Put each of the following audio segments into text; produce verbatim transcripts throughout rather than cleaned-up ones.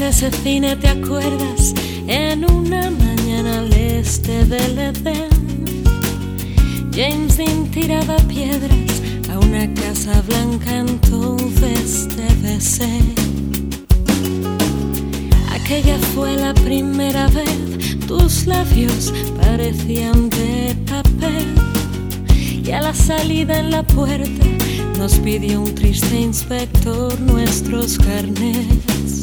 de ese cine, ¿te acuerdas? En una mañana al este del Edén, James Dean tiraba piedras a una casa blanca, entonces debe ser. Aquella fue la primera vez, tus labios parecían de papel, y a la salida en la puerta nos pidió un triste inspector nuestros carnets.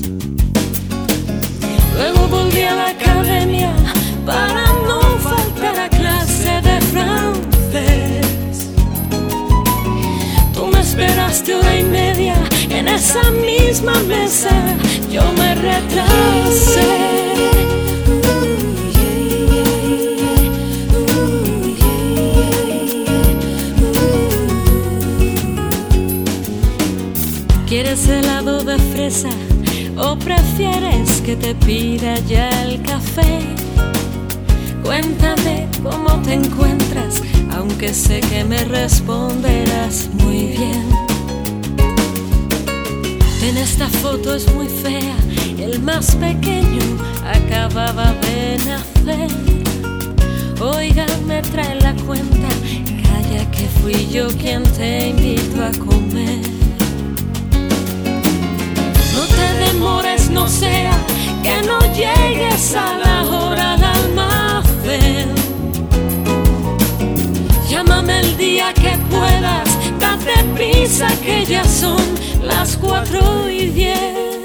Luego volví a la academia para no faltar a clase de francés. Tú me esperaste hora y media en esa misma mesa, yo me retrasé. ¿Quieres helado de fresa o prefieres que te pida ya el café? Cuéntame cómo te encuentras, aunque sé que me responderás muy bien. En esta foto es muy fea, el más pequeño acababa de nacer. Oiga, me trae la cuenta, calla que fui yo quien te invitó a comer. No te demores, no sea que no llegues a la hora al almacén. Llámame el día que puedas, date prisa que ya son las cuatro y diez.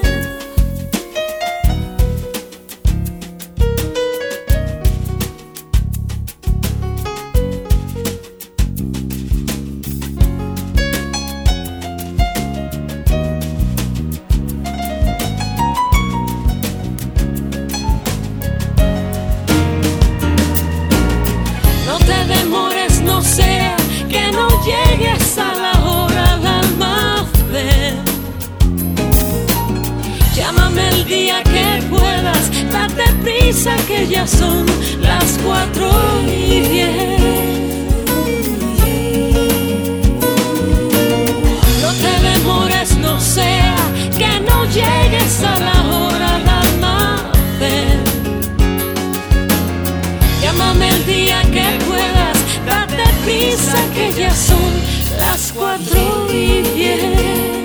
No sea que no llegues a la hora al almacén. Llámame el día que puedas, date prisa que ya son las cuatro y diez. No te demores, no sea que no llegues a la hora al almacén. Llámame el día que puedas, date prisa que ya son las cuatro y diez.